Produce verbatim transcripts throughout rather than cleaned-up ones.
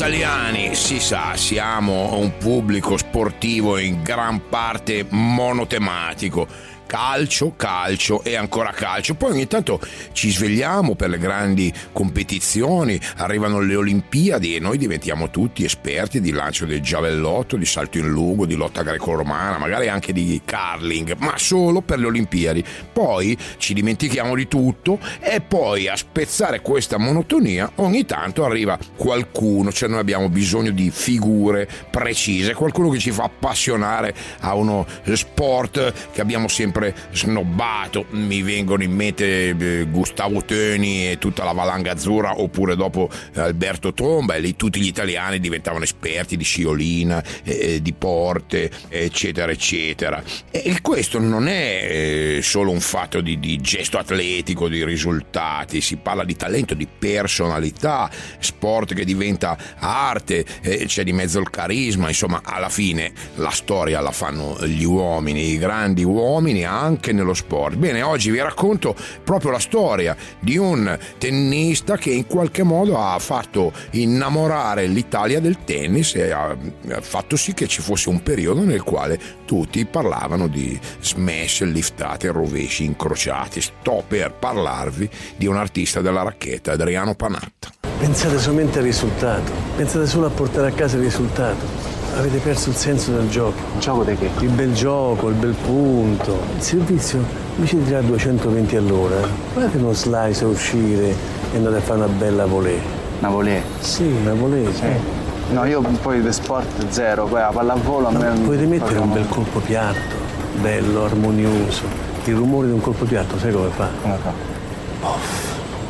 italiani, si sa, siamo un pubblico sportivo in gran parte monotematico. Calcio, calcio e ancora calcio. Poi ogni tanto ci svegliamo per le grandi competizioni, arrivano le Olimpiadi e noi diventiamo tutti esperti di lancio del giavellotto, di salto in lungo, di lotta greco-romana, magari anche di curling, ma solo per le Olimpiadi. Poi ci dimentichiamo di tutto e poi a spezzare questa monotonia ogni tanto arriva qualcuno, cioè noi abbiamo bisogno di figure precise, qualcuno che ci fa appassionare a uno sport che abbiamo sempre snobbato. Mi vengono in mente eh, Gustavo Töni e tutta la valanga azzurra, oppure dopo eh, Alberto Tomba, e lì tutti gli italiani diventavano esperti di sciolina, eh, di porte, eccetera eccetera. E questo non è eh, solo un fatto di, di gesto atletico, di risultati, si parla di talento, di personalità, sport che diventa arte, eh, c'è di mezzo il carisma, insomma alla fine la storia la fanno gli uomini, i grandi uomini anche nello sport. Bene, oggi vi racconto proprio la storia di un tennista che in qualche modo ha fatto innamorare l'Italia del tennis e ha fatto sì che ci fosse un periodo nel quale tutti parlavano di smash, liftate, rovesci, incrociati. Sto per parlarvi di un artista della racchetta, Adriano Panatta. Pensate solamente al risultato, pensate solo a portare a casa il risultato. Avete perso il senso del gioco. Il gioco di che? Il bel gioco, il bel punto. Il servizio, invece di tirare duecentoventi all'ora, guardate uno slice a uscire e andate a fare una bella volée. Una volée? Sì, una volée. Sì. Eh. No, io poi di sport zero, poi la pallavolo a me... Potete mettere un bel colpo piatto, bello, armonioso. Il rumore di un colpo piatto, sai come fa? Come fa? Poff,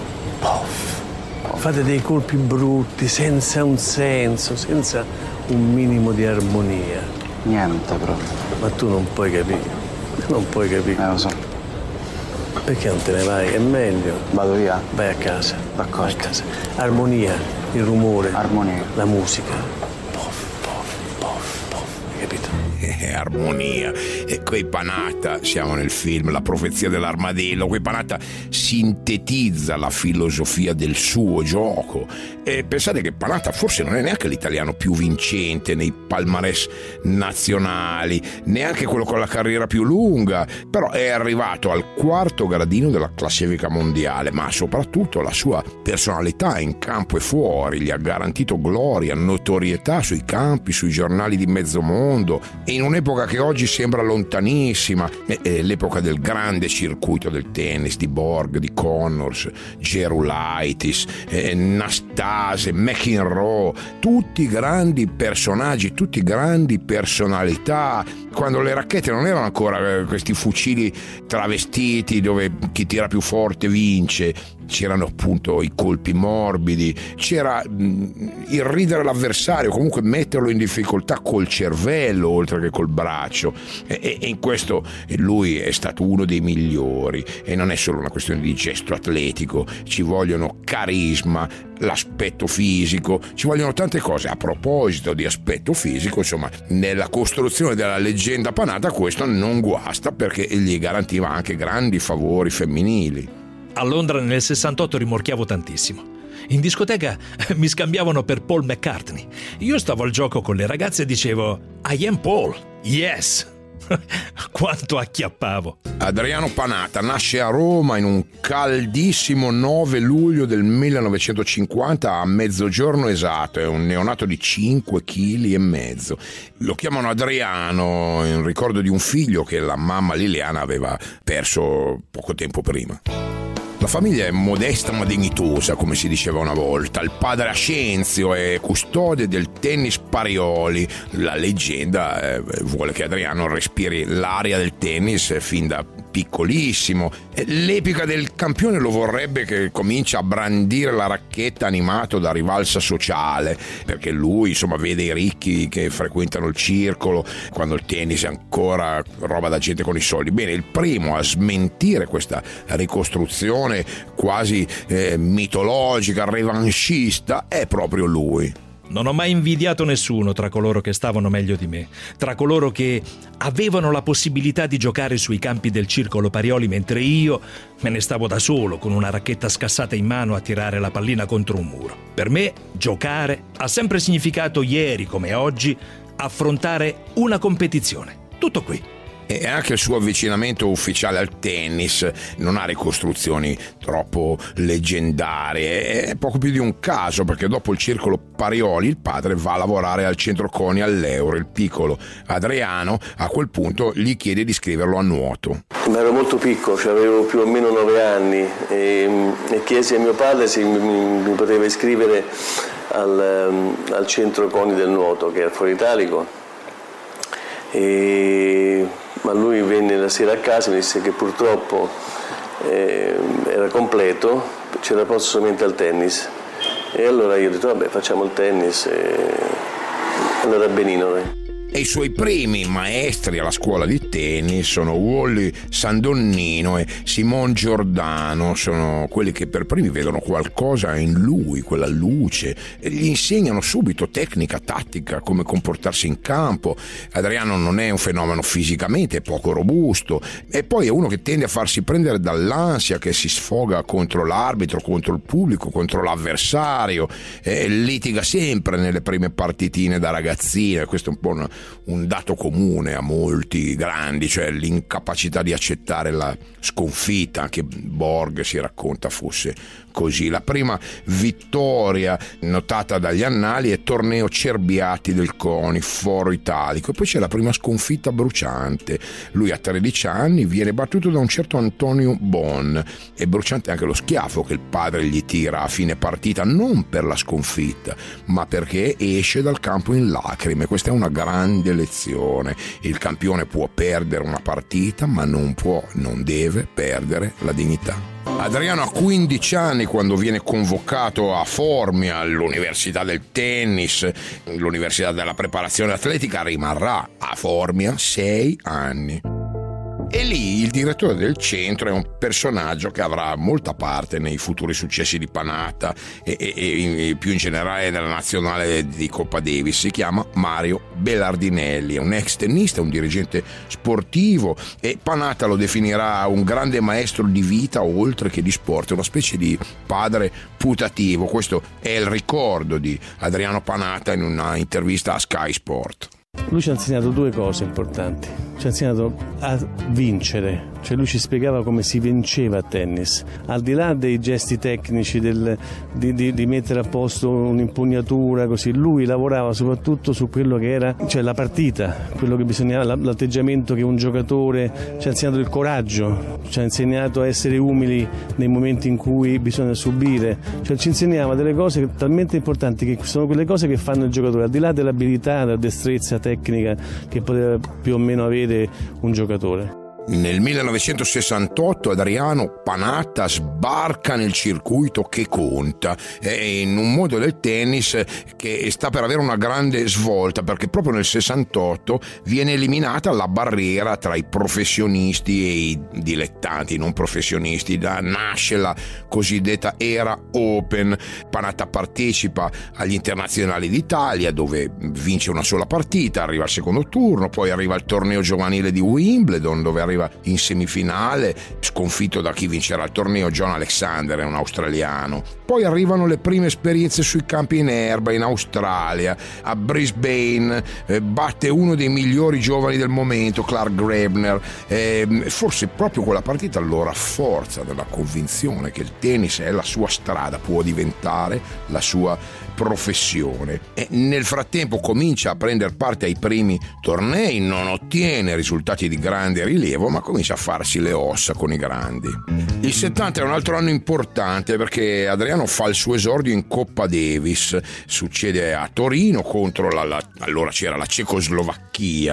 poff. Fate dei colpi brutti, senza un senso, senza un minimo di armonia. Niente proprio. Ma tu non puoi capire, non puoi capire. Eh, lo so. Perché non te ne vai? È meglio. Vado via? Vai a casa. D'accordo. Vai a casa. Armonia, il rumore. Armonia. La musica. Poff, poff, poff, poff. Hai capito? Eh, armonia. E quei Panatta, siamo nel film La profezia dell'armadillo, quei Panatta sintetizza la filosofia del suo gioco. E pensate che Panatta forse non è neanche l'italiano più vincente nei palmarès nazionali, neanche quello con la carriera più lunga, però è arrivato al quarto gradino della classifica mondiale, ma soprattutto la sua personalità in campo e fuori gli ha garantito gloria, notorietà sui campi, sui giornali di mezzo mondo, e in un'epoca che oggi sembra lontanissima, è l'epoca del grande circuito del tennis, di Borg, di Connors, Gerulaitis, eh, Nastase, McEnroe, tutti grandi personaggi, tutti grandi personalità, quando le racchette non erano ancora questi fucili travestiti dove chi tira più forte vince. C'erano appunto i colpi morbidi, c'era il ridere l'avversario, comunque metterlo in difficoltà col cervello oltre che col braccio, e, e in questo lui è stato uno dei migliori. E non è solo una questione di gesto atletico, ci vogliono carisma, l'aspetto fisico, ci vogliono tante cose. A proposito di aspetto fisico, insomma, nella costruzione della leggenda Panatta questo non guasta, perché gli garantiva anche grandi favori femminili. A Londra nel sessantotto rimorchiavo tantissimo. In discoteca mi scambiavano per Paul McCartney. Io stavo al gioco con le ragazze e dicevo I am Paul, yes! Quanto acchiappavo. Adriano Panatta nasce a Roma in un caldissimo nove luglio del millenovecentocinquanta a mezzogiorno esatto. È un neonato di cinque chili e mezzo. Lo chiamano Adriano in ricordo di un figlio che la mamma Liliana aveva perso poco tempo prima. La famiglia è modesta ma dignitosa, come si diceva una volta. Il padre Ascenzio è custode del tennis Parioli. La leggenda eh, vuole che Adriano respiri l'aria del tennis fin da piccolissimo. L'epica del campione lo vorrebbe che comincia a brandire la racchetta animato da rivalsa sociale, perché lui insomma vede i ricchi che frequentano il circolo quando il tennis è ancora roba da gente con i soldi. Bene, il primo a smentire questa ricostruzione quasi eh, mitologica, revanchista, è proprio lui. Non ho mai invidiato nessuno tra coloro che stavano meglio di me, tra coloro che avevano la possibilità di giocare sui campi del Circolo Parioli, mentre io me ne stavo da solo con una racchetta scassata in mano a tirare la pallina contro un muro. Per me, giocare ha sempre significato, ieri come oggi, affrontare una competizione. Tutto qui. E anche il suo avvicinamento ufficiale al tennis non ha ricostruzioni troppo leggendarie, è poco più di un caso, perché dopo il Circolo Parioli il padre va a lavorare al centro CONI all'Euro. Il piccolo Adriano a quel punto gli chiede di iscriverlo a nuoto. Ma ero molto piccolo, cioè avevo più o meno nove anni e, e chiesi a mio padre se mi, mi poteva iscrivere al, al centro CONI del nuoto, che è fuori Italico. E ma lui venne la sera a casa e mi disse che purtroppo eh, era completo, c'era posto solamente al tennis. E allora io ho detto vabbè, facciamo il tennis e allora benino. E i suoi primi maestri alla scuola di tennis sono Wally Sandonnino e Simon Giordano, sono quelli che per primi vedono qualcosa in lui, quella luce, e gli insegnano subito tecnica, tattica, come comportarsi in campo. Adriano non è un fenomeno fisicamente, è poco robusto, e poi è uno che tende a farsi prendere dall'ansia, che si sfoga contro l'arbitro, contro il pubblico, contro l'avversario, e litiga sempre nelle prime partitine da ragazzina. Questo è un po' una un dato comune a molti grandi, cioè l'incapacità di accettare la sconfitta. Anche Borg si racconta fosse così. La prima vittoria notata dagli annali è torneo Cerbiati del CONI, Foro Italico, e poi c'è la prima sconfitta bruciante. Lui a tredici anni viene battuto da un certo Antonio Bon, e bruciante anche lo schiaffo che il padre gli tira a fine partita, non per la sconfitta ma perché esce dal campo in lacrime. Questa è una grande lezione. Il campione può perdere una partita ma non può, non deve perdere la dignità. Adriano ha quindici anni quando viene convocato a Formia, all'Università del Tennis, l'Università della Preparazione Atletica. Rimarrà a Formia sei anni. E lì il direttore del centro è un personaggio che avrà molta parte nei futuri successi di Panatta e, e, e più in generale della nazionale di Coppa Davis. Si chiama Mario Belardinelli, è un ex tennista, un dirigente sportivo, e Panatta lo definirà un grande maestro di vita oltre che di sport, una specie di padre putativo. Questo è il ricordo di Adriano Panatta in una intervista a Sky Sport. Lui ci ha insegnato due cose importanti. Ci ha insegnato a vincere, cioè lui ci spiegava come si vinceva a tennis, al di là dei gesti tecnici del, di, di, di mettere a posto un'impugnatura così. Lui lavorava soprattutto su quello che era, cioè la partita, quello che bisognava, l'atteggiamento che un giocatore. Ci ha insegnato il coraggio, ci ha insegnato a essere umili nei momenti in cui bisogna subire, cioè ci insegnava delle cose talmente importanti che sono quelle cose che fanno il giocatore, al di là dell'abilità, della destrezza tecnica che poteva più o meno avere un giocatore. Nel millenovecentosessantotto Adriano Panatta sbarca nel circuito che conta, in un mondo del tennis che sta per avere una grande svolta, perché proprio nel sessantotto viene eliminata la barriera tra i professionisti e i dilettanti non professionisti. Da nasce la cosiddetta era Open. Panatta partecipa agli internazionali d'Italia, dove vince una sola partita, arriva al secondo turno, poi arriva al torneo giovanile di Wimbledon, dove arriva in semifinale, sconfitto da chi vincerà il torneo, John Alexander, è un australiano. Poi arrivano le prime esperienze sui campi in erba in Australia, a Brisbane, eh, batte uno dei migliori giovani del momento, Clark Grebner, eh, forse proprio quella partita lo rafforza della convinzione che il tennis è la sua strada, può diventare la sua professione. E nel frattempo comincia a prendere parte ai primi tornei, non ottiene risultati di grande rilievo, ma comincia a farsi le ossa con i grandi. Il settanta è un altro anno importante perché Adriano fa il suo esordio in Coppa Davis, succede a Torino contro la, la allora c'era la Cecoslovacchia.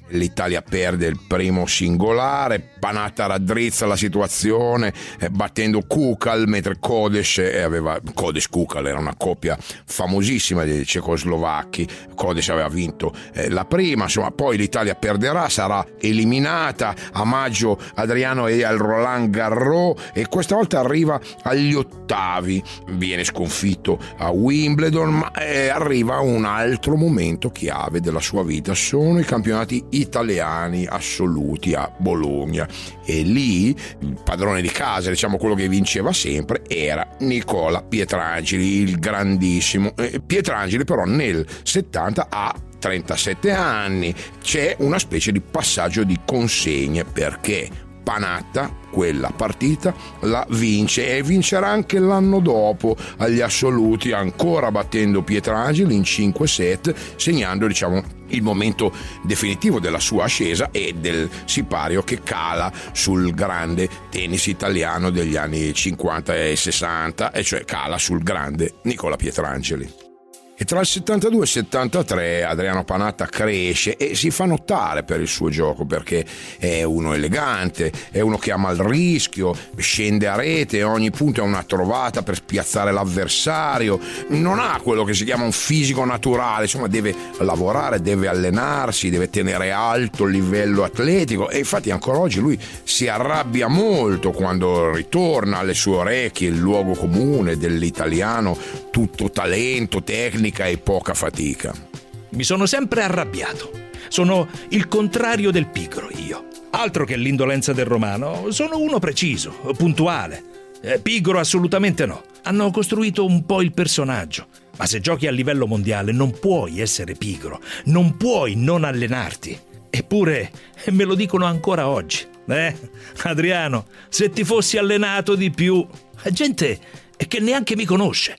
l'Italia perde il primo singolare, Panatta raddrizza la situazione eh, battendo Kukal, mentre Kodes eh, aveva Kodes Kukal era una coppia famosissima dei cecoslovacchi. Kodes aveva vinto eh, la prima, insomma poi l'Italia perderà, sarà eliminata. A maggio Adriano è al Roland Garros e questa volta arriva agli ottavi, viene sconfitto a Wimbledon, ma eh, arriva un altro momento chiave della sua vita, sono i campionati italiani assoluti a Bologna, e lì il padrone di casa, diciamo quello che vinceva sempre, era Nicola Pietrangeli, il grandissimo Pietrangeli. Però nel settanta ha trentasette anni, c'è una specie di passaggio di consegne perché Panatta quella partita la vince e vincerà anche l'anno dopo agli assoluti, ancora battendo Pietrangeli in cinque set, segnando diciamo il momento definitivo della sua ascesa e del sipario che cala sul grande tennis italiano degli anni cinquanta e sessanta, e cioè cala sul grande Nicola Pietrangeli. E tra il settantadue e il settantatré Adriano Panatta cresce e si fa notare per il suo gioco, perché è uno elegante, è uno che ama il rischio, scende a rete, ogni punto è una trovata per spiazzare l'avversario, non ha quello che si chiama un fisico naturale, insomma deve lavorare, deve allenarsi, deve tenere alto il livello atletico, e infatti ancora oggi lui si arrabbia molto quando ritorna alle sue orecchie il luogo comune dell'italiano, tutto talento, tecnica e poca fatica. Mi sono sempre arrabbiato. Sono il contrario del pigro io. Altro che l'indolenza del romano. Sono uno preciso, puntuale. Eh, pigro assolutamente no. Hanno costruito un po' il personaggio. Ma se giochi a livello mondiale non puoi essere pigro. Non puoi non allenarti. Eppure me lo dicono ancora oggi. Eh, Adriano, se ti fossi allenato di più. Gente che neanche mi conosce.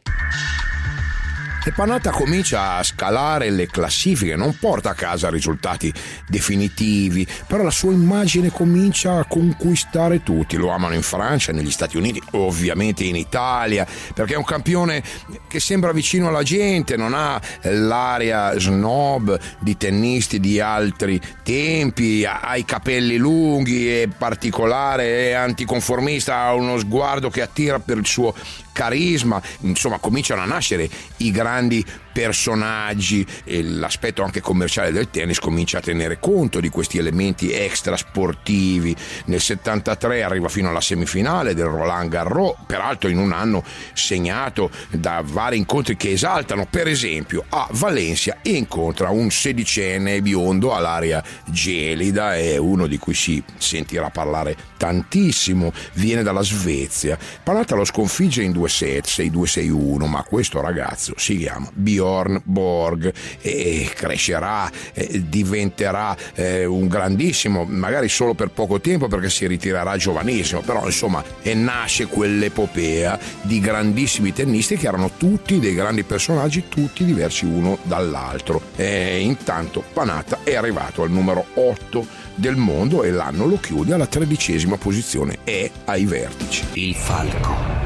E Panatta comincia a scalare le classifiche, non porta a casa risultati definitivi, però la sua immagine comincia a conquistare tutti. Lo amano in Francia, negli Stati Uniti, ovviamente in Italia, perché è un campione che sembra vicino alla gente, non ha l'aria snob di tennisti di altri tempi, ha i capelli lunghi, è particolare, è anticonformista, ha uno sguardo che attira per il suo carisma. Insomma, cominciano a nascere i grandi personaggi e l'aspetto anche commerciale del tennis comincia a tenere conto di questi elementi extra sportivi. Nel settantatré arriva fino alla semifinale del Roland Garros, peraltro in un anno segnato da vari incontri che esaltano. Per esempio a Valencia incontra un sedicenne biondo all'aria gelida, è uno di cui si sentirà parlare tantissimo, viene dalla Svezia. Panatta lo sconfigge in due set, sei due sei uno, ma questo ragazzo si chiama Bjorn Borg e crescerà, eh, diventerà eh, un grandissimo, magari solo per poco tempo perché si ritirerà giovanissimo, però insomma e nasce quell'epopea di grandissimi tennisti che erano tutti dei grandi personaggi, tutti diversi uno dall'altro. E intanto Panatta è arrivato al numero otto del mondo e l'anno lo chiude alla tredicesima posizione, è ai vertici. Il falco.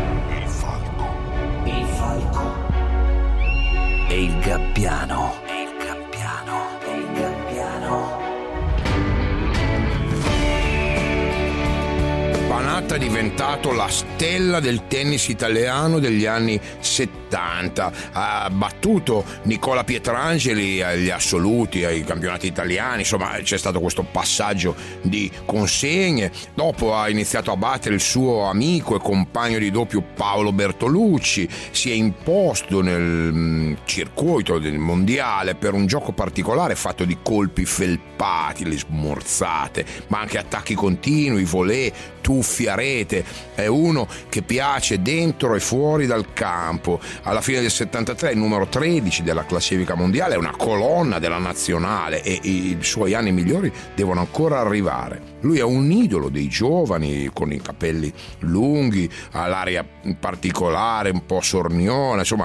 Il falco e il gabbiano. E il gabbiano. E il gabbiano. Panatta è diventato la stella del tennis italiano degli anni settanta, ha battuto Nicola Pietrangeli agli assoluti, ai campionati italiani, insomma c'è stato questo passaggio di consegne, dopo ha iniziato a battere il suo amico e compagno di doppio Paolo Bertolucci, si è imposto nel circuito del mondiale per un gioco particolare fatto di colpi felpati, le smorzate, ma anche attacchi continui, volée, tuffi a rete. È uno che piace dentro e fuori dal campo. Alla fine del settantatré è il numero tredici della classifica mondiale, è una colonna della nazionale e i suoi anni migliori devono ancora arrivare. Lui è un idolo dei giovani, con i capelli lunghi, ha l'aria particolare, un po' sorniona, insomma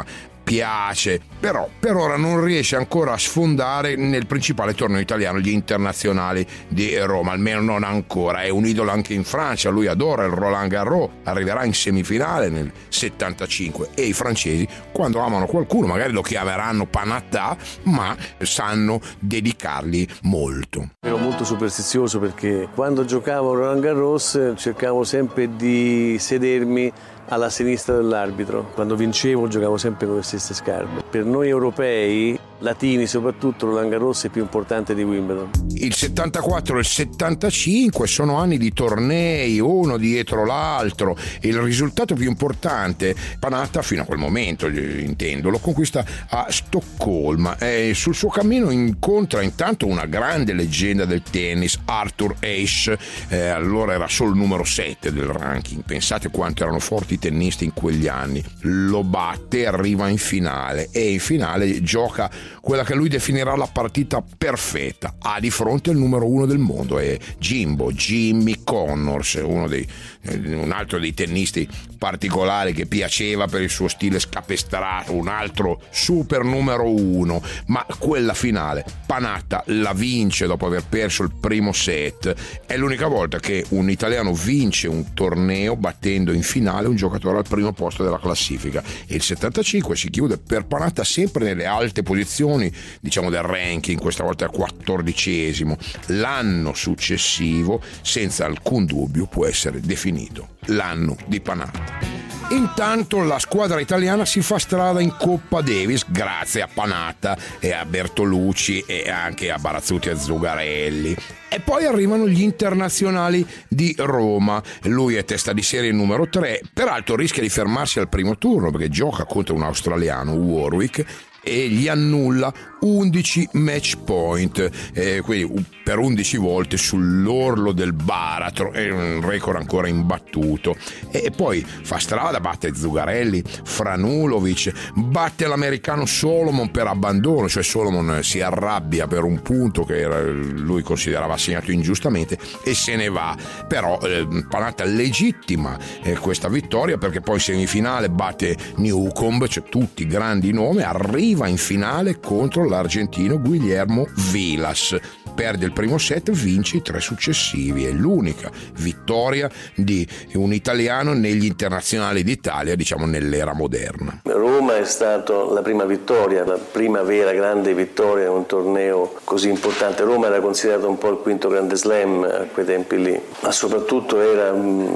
piace, però per ora non riesce ancora a sfondare nel principale torneo italiano, gli internazionali di Roma, almeno non ancora. È un idolo anche in Francia, lui adora il Roland Garros, arriverà in semifinale nel settantacinque e i francesi, quando amano qualcuno, magari lo chiameranno Panatta, ma sanno dedicargli molto. Ero molto superstizioso perché quando giocavo a Roland Garros cercavo sempre di sedermi alla sinistra dell'arbitro. Quando vincevo giocavo sempre con le stesse scarpe. Per noi europei, latini soprattutto, Roland Garros è più importante di Wimbledon. Il settantaquattro e il settantacinque sono anni di tornei uno dietro l'altro. Il risultato più importante, Panatta fino a quel momento intendo, lo conquista a Stoccolma e sul suo cammino incontra intanto una grande leggenda del tennis, Arthur Ashe. Eh, allora era solo il numero sette del ranking, pensate quanto erano forti i tennisti in quegli anni. Lo batte, arriva in finale e in finale gioca quella che lui definirà la partita perfetta. Ha di fronte il numero uno del mondo, è Jimbo, Jimmy Connors, uno dei, un altro dei tennisti particolari che piaceva per il suo stile scapestrato, un altro super numero uno. Ma quella finale Panatta la vince dopo aver perso il primo set. È l'unica volta che un italiano vince un torneo battendo in finale un giocatore al primo posto della classifica, e il settantacinque si chiude per Panatta sempre nelle alte posizioni, diciamo, del ranking, questa volta al quattordicesimo. L'anno successivo senza alcun dubbio può essere definito l'anno di Panatta. Intanto la squadra italiana si fa strada in Coppa Davis grazie a Panatta e a Bertolucci e anche a Barazzuti e Zugarelli. E poi arrivano gli internazionali di Roma. Lui è testa di serie numero tre, peraltro rischia di fermarsi al primo turno perché gioca contro un australiano, Warwick, e gli annulla undici match point, eh, quindi per undici volte sull'orlo del baratro, è un record ancora imbattuto. E poi fa strada, batte Zugarelli, Franulovic, batte l'americano Solomon per abbandono, cioè Solomon si arrabbia per un punto che era, lui considerava assegnato ingiustamente e se ne va. Però eh, Panatta legittima eh, questa vittoria perché poi in semifinale batte Newcomb, cioè tutti grandi nomi, arriva in finale contro l'argentino Guillermo Vilas, perde il primo set, vince i tre successivi. È l'unica vittoria di un italiano negli internazionali d'Italia, diciamo nell'era moderna. Roma è stata la prima vittoria, la prima vera grande vittoria in un torneo così importante. Roma era considerato un po' il quinto grande slam a quei tempi lì, ma soprattutto era,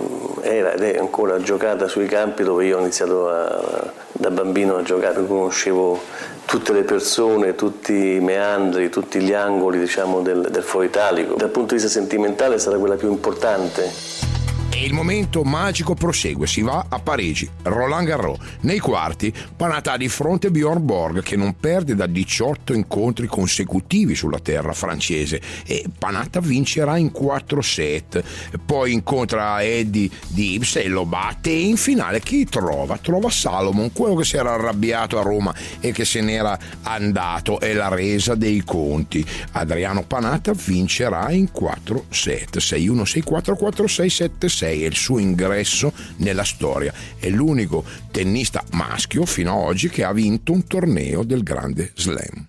era ed è ancora giocata sui campi dove io ho iniziato a, da bambino a giocare, conoscevo tutte le persone, tutti i meandri, tutti gli angoli, diciamo, del, del Foro Italico. Dal punto di vista sentimentale è stata quella più importante. E il momento magico prosegue, si va a Parigi, Roland Garros. Nei quarti Panatta ha di fronte Bjorn Borg che non perde da diciotto incontri consecutivi sulla terra francese e Panatta vincerà in quattro set. Poi incontra Eddie Gibbs e lo batte e in finale chi trova? Trova Salomon, quello che si era arrabbiato a Roma e che se n'era andato. È la resa dei conti. Adriano Panatta vincerà in quattro set, sei uno, sei quattro, quattro sei, sette sei. È il suo ingresso nella storia. È l'unico tennista maschio fino ad oggi che ha vinto un torneo del Grande Slam.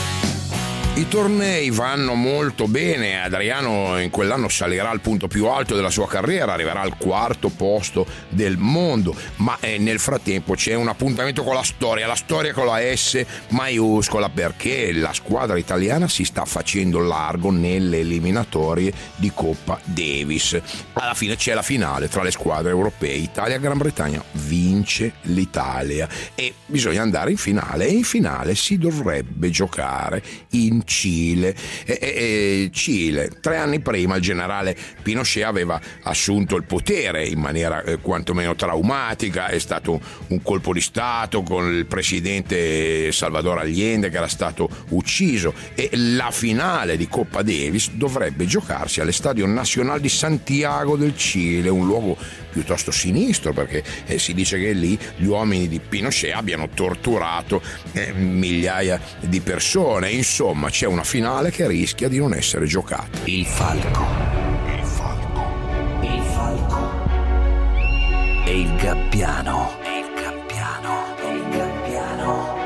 I tornei vanno molto bene, Adriano in quell'anno salirà al punto più alto della sua carriera, arriverà al quarto posto del mondo, ma eh, nel frattempo c'è un appuntamento con la storia, la storia con la S maiuscola, perché la squadra italiana si sta facendo largo nelle eliminatorie di Coppa Davis. Alla fine c'è la finale tra le squadre europee, Italia-Gran Bretagna, vince l'Italia e bisogna andare in finale e in finale si dovrebbe giocare in Cile. E, e, e Cile, tre anni prima il generale Pinochet aveva assunto il potere in maniera eh, quantomeno traumatica, è stato un colpo di stato con il presidente Salvador Allende che era stato ucciso e la finale di Coppa Davis dovrebbe giocarsi all'Estadio Nacional di Santiago del Cile, un luogo piuttosto sinistro perché eh, si dice che lì gli uomini di Pinochet abbiano torturato eh, migliaia di persone. Insomma, c'è una finale che rischia di non essere giocata. Il falco. Il falco. Il falco. E il gabbiano. E il gabbiano. E il gabbiano.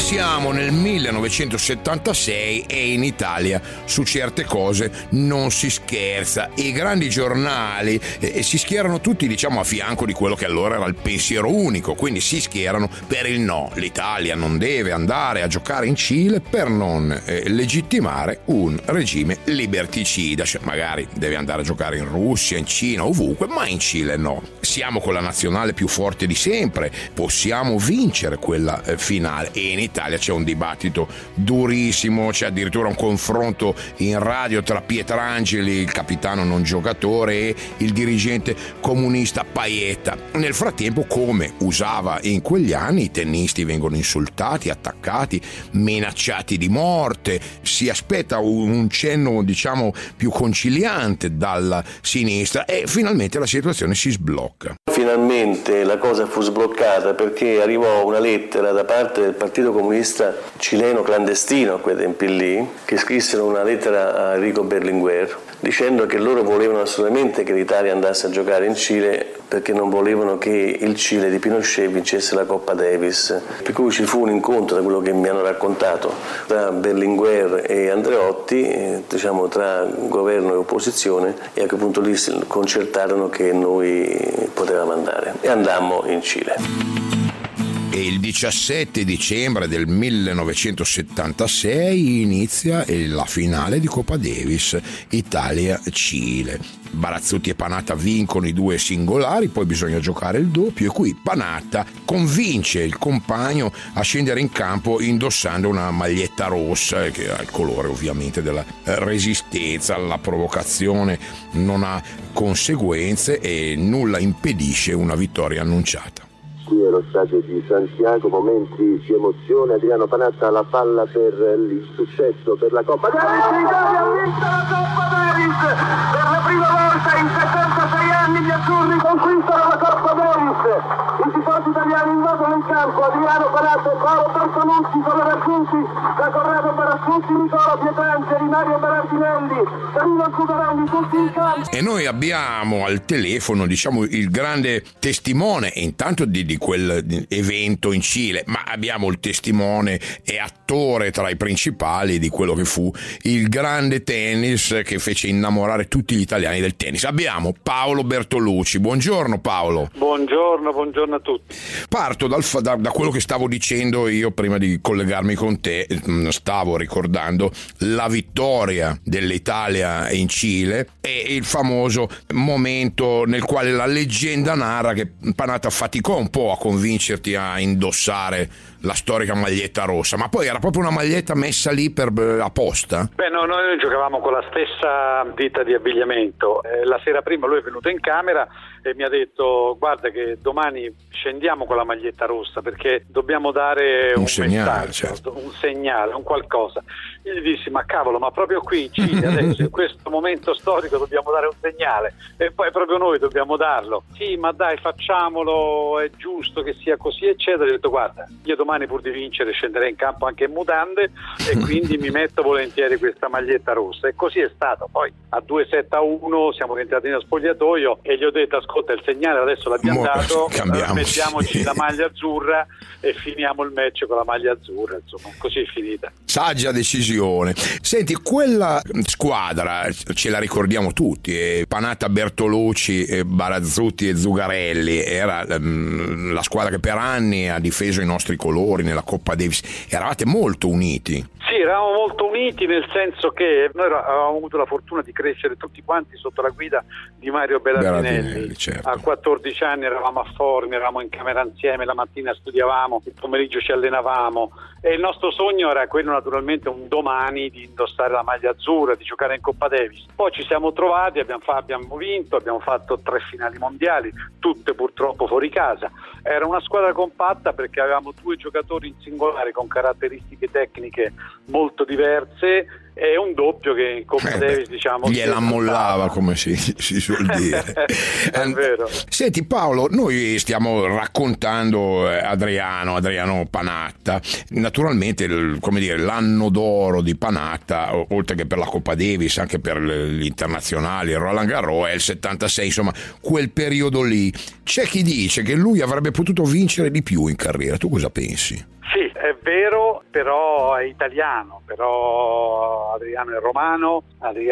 Siamo nel millenovecentosettantasei e in Italia su certe cose non si scherza. I grandi giornali eh, si schierano tutti, diciamo, a fianco di quello che allora era il pensiero unico, quindi si schierano per il no. L'Italia non deve andare a giocare in Cile per non eh, legittimare un regime liberticida, cioè, magari deve andare a giocare in Russia, in Cina, ovunque, ma in Cile no. Siamo con la nazionale più forte di sempre, possiamo vincere quella eh, finale. E in Italia c'è un dibattito durissimo, c'è addirittura un confronto in radio tra Pietrangeli, il capitano non giocatore, e il dirigente comunista Paietta. Nel frattempo, come usava in quegli anni, i tennisti vengono insultati, attaccati, minacciati di morte, si aspetta un cenno, diciamo, più conciliante dalla sinistra e finalmente la situazione si sblocca. Finalmente la cosa fu sbloccata perché arrivò una lettera da parte del Partito Comunista cileno clandestino a quei tempi lì, che scrissero una lettera a Enrico Berlinguer dicendo che loro volevano assolutamente che l'Italia andasse a giocare in Cile perché non volevano che il Cile di Pinochet vincesse la Coppa Davis. Per cui ci fu un incontro, da quello che mi hanno raccontato, tra Berlinguer e Andreotti, eh, diciamo tra governo e opposizione, e a quel punto lì concertarono che noi potevamo andare e andammo in Cile. E il diciassette dicembre del millenovecentosettantasei inizia la finale di Coppa Davis Italia-Cile. Barazzutti e Panatta vincono i due singolari, poi bisogna giocare il doppio e qui Panatta convince il compagno a scendere in campo indossando una maglietta rossa che ha il colore ovviamente della resistenza. La provocazione non ha conseguenze e nulla impedisce una vittoria annunciata. Qui è lo stadio di Santiago, momenti di emozione. Adriano Panatta alla palla per il successo per la Coppa Davis. L'Italia ha vinto la Coppa Davis per la prima volta in settantasei anni. Gli azzurri conquistano la Coppa Davis. I tifosi italiani invadono il campo. Adriano Panatta e Paolo Bertolucci sono raggiunti da Corrado Barazzutti, Nicola Pietrangeli, Mario Berardinelli, Danilo Zugarelli, tutti in campo. E noi abbiamo al telefono, diciamo, il grande testimone intanto di, di quel evento in Cile, ma abbiamo il testimone e attore tra i principali di quello che fu il grande tennis che fece innamorare tutti gli italiani del tennis. Abbiamo Paolo Bertolucci. Buongiorno Paolo. Buongiorno, buongiorno a tutti. Parto dal, da, da quello che stavo dicendo io prima di collegarmi con te. Stavo ricordando la vittoria dell'Italia in Cile e il famoso momento nel quale la leggenda narra che Panatta faticò un po' a convincerti a indossare la storica maglietta rossa, ma poi era proprio una maglietta messa lì per apposta? Beh, no, noi giocavamo con la stessa ditta di abbigliamento. Eh, la sera prima lui è venuto in camera e mi ha detto: guarda che domani scendiamo con la maglietta rossa perché dobbiamo dare un, un segnale, messaggio, certo. un segnale, un qualcosa. Io gli dissi: ma cavolo, ma proprio qui in Cile adesso in questo momento storico dobbiamo dare un segnale e poi proprio noi dobbiamo darlo. Sì, ma dai, facciamolo, è giusto che sia così eccetera. Ho detto: guarda, io domani pur di vincere scenderei in campo anche in mutande e quindi mi metto volentieri questa maglietta rossa, e così è stato. Poi a due sette a uno siamo rientrati nello spogliatoio e gli ho detto: ascolta, il segnale adesso l'abbiamo Mo, dato, mettiamoci sì. la maglia azzurra e finiamo il match con la maglia azzurra, insomma, così è finita. Saggia decisione. Senti, quella squadra ce la ricordiamo tutti, eh, Panatta, Bertolucci, eh, Barazzutti e Zugarelli, era ehm, la squadra che per anni ha difeso i nostri colori nella Coppa Davis. Eravate molto uniti. Sì, eravamo molto uniti, nel senso che noi avevamo avuto la fortuna di crescere tutti quanti sotto la guida di Mario Berardinelli. Berardinelli, certo. A quattordici anni eravamo a Formia, eravamo in camera insieme, la mattina studiavamo, il pomeriggio ci allenavamo e il nostro sogno era quello, naturalmente, un domani di indossare la maglia azzurra, di giocare in Coppa Davis. Poi ci siamo trovati, abbiamo, fa- abbiamo vinto, abbiamo fatto tre finali mondiali, tutte purtroppo fuori casa. Era una squadra compatta perché avevamo due giocatori in singolare con caratteristiche tecniche molto diverse e un doppio che in Coppa eh Davis, diciamo, gliela mollava, come si, si suol dire. È vero. Senti Paolo, noi stiamo raccontando Adriano Adriano Panatta, naturalmente come dire, l'anno d'oro di Panatta, oltre che per la Coppa Davis anche per gli internazionali, il Roland Garros, è il settantasei, insomma quel periodo lì. C'è chi dice che lui avrebbe potuto vincere di più in carriera, tu cosa pensi? Sì, è vero, però è italiano, però Adriano è romano,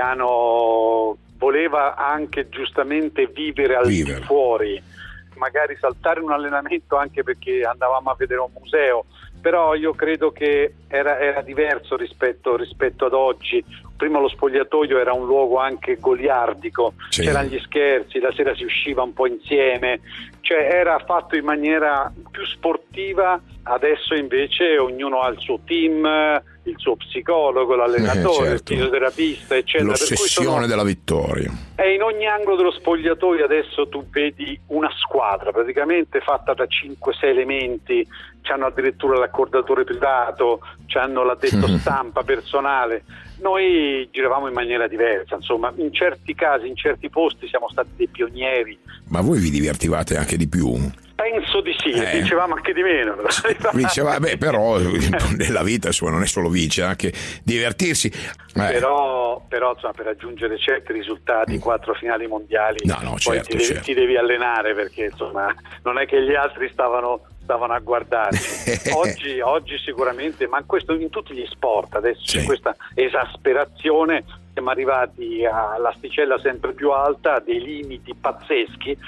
Adriano voleva anche giustamente vivere al di fuori, magari saltare un allenamento anche perché andavamo a vedere un museo, però io credo che era, era diverso rispetto, rispetto ad oggi. Prima lo spogliatoio era un luogo anche goliardico, sì. C'erano gli scherzi, la sera si usciva un po' insieme, cioè era fatto in maniera più sportiva. Adesso invece ognuno ha il suo team, il suo psicologo, l'allenatore, eh, certo. Il fisioterapista, eccetera. L'ossessione per cui sono... della vittoria. E in ogni angolo dello spogliatoio adesso tu vedi una squadra praticamente fatta da cinque sei elementi, c'hanno addirittura l'accordatore privato, c'hanno l'addetto stampa personale. Noi giravamo in maniera diversa, insomma, in certi casi, in certi posti siamo stati dei pionieri. Ma voi vi divertivate anche di più? Penso di sì, eh. vincevamo anche di meno. Vinceva, beh, però nella vita insomma, non è solo vincere, anche divertirsi. Eh. Però, però insomma, per raggiungere certi risultati, mm. quattro finali mondiali, no, no, poi certo, ti, devi, certo. ti devi allenare, perché insomma non è che gli altri stavano stavano a guardarci. Oggi, oggi sicuramente, ma questo in tutti gli sport adesso sì. C'è questa esasperazione, siamo arrivati all'asticella sempre più alta, a dei limiti pazzeschi,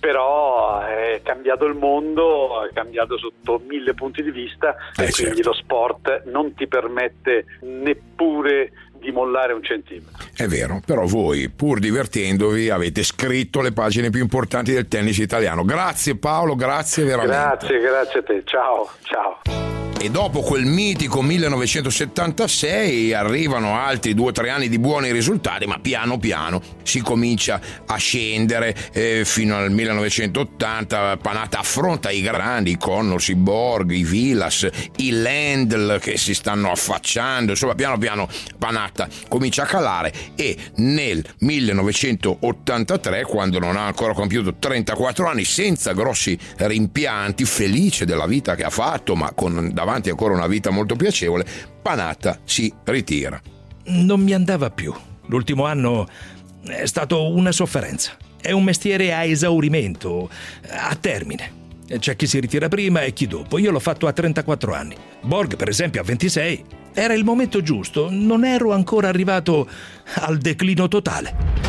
però è cambiato il mondo, è cambiato sotto mille punti di vista eh, e quindi certo. Lo sport non ti permette neppure di mollare un centimetro. È vero, però voi, pur divertendovi, avete scritto le pagine più importanti del tennis italiano. Grazie Paolo, grazie veramente. Grazie, grazie a te, ciao, ciao. E dopo quel mitico millenovecentosettantasei arrivano altri due o tre anni di buoni risultati, ma piano piano si comincia a scendere eh, fino al millenovecentottanta. Panatta affronta i grandi, i Connors, i Borg, i Vilas, i Lendl che si stanno affacciando, insomma piano piano Panatta comincia a calare e nel millenovecentottantatré, quando non ha ancora compiuto trentaquattro anni, senza grossi rimpianti, felice della vita che ha fatto, ma con davanti ancora una vita molto piacevole, Panatta si ritira. Non mi andava più. L'ultimo anno è stato una sofferenza. È un mestiere a esaurimento, a termine. C'è chi si ritira prima e chi dopo. Io l'ho fatto a trentaquattro anni. Borg, per esempio, a ventisei. Era il momento giusto. Non ero ancora arrivato al declino totale.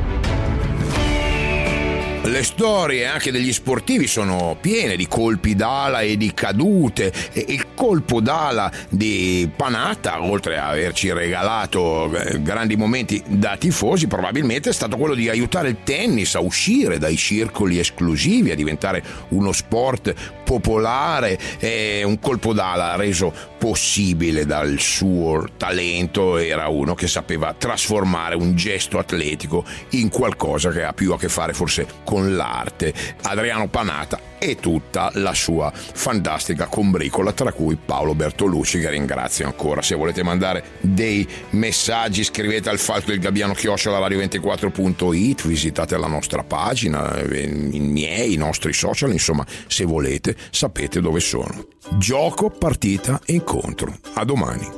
Le storie anche degli sportivi sono piene di colpi d'ala e di cadute, e il colpo d'ala di Panatta, oltre a averci regalato grandi momenti da tifosi, probabilmente è stato quello di aiutare il tennis a uscire dai circoli esclusivi, a diventare uno sport popolare, e un colpo d'ala reso possibile dal suo talento. Era uno che sapeva trasformare un gesto atletico in qualcosa che ha più a che fare forse con l'arte. Adriano Panatta e tutta la sua fantastica combricola, tra cui Paolo Bertolucci, che ringrazio ancora. Se volete mandare dei messaggi scrivete al falco il gabbiano chiocciola radio ventiquattro punto it, visitate la nostra pagina, i miei, i nostri social, insomma se volete sapete dove sono. Gioco, partita e incontro. A domani.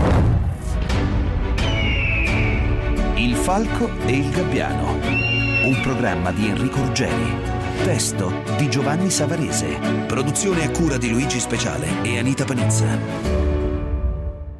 Il falco e il gabbiano, un programma di Enrico Ruggeri. Testo di Giovanni Savarese. Produzione a cura di Luigi Speciale e Anita Panizza.